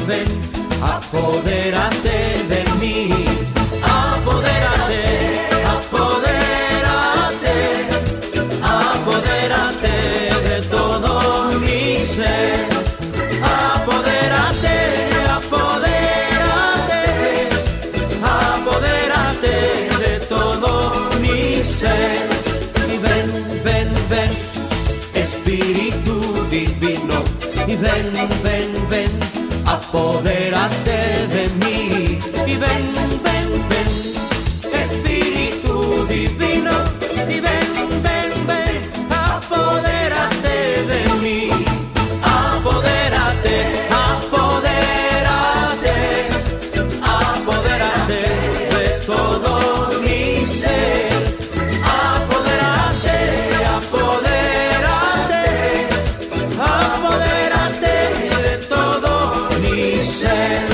ven, apodérate de mí, apodérate, apodérate, apodérate de todo mi ser, apodérate, apodérate, apodérate de todo mi ser, y ven, ven, ven, Espíritu Divino, y ven, ven, ven, apodérate de mí, y ven, ven, ven, Espíritu Divino, y ven, ven, ven, apodérate de mí, apodérate, apodérate, apodérate de todo mi ser, apodérate, apodérate, apodérate de todo mi ser.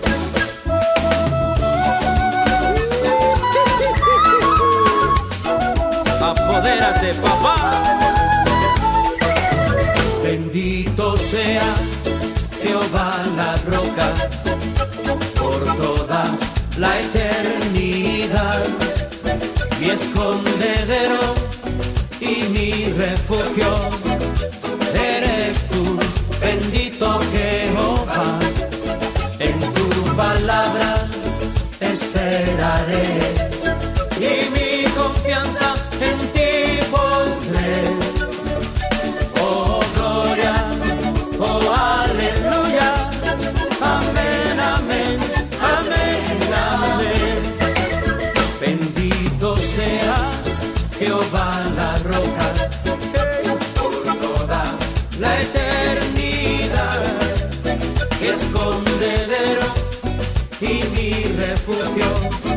Apodérate, papá. Bendito sea Jehová la roca por toda la eternidad, mi escondedero y mi refugio eres tú, bendito Jehová. En tu palabra esperaré y mi confianza en ti pondré. Oh gloria, oh aleluya, amén, amén, amén, amén. Bendito sea Jehová la roca por toda la eternidad, mi escondedero y mi refugio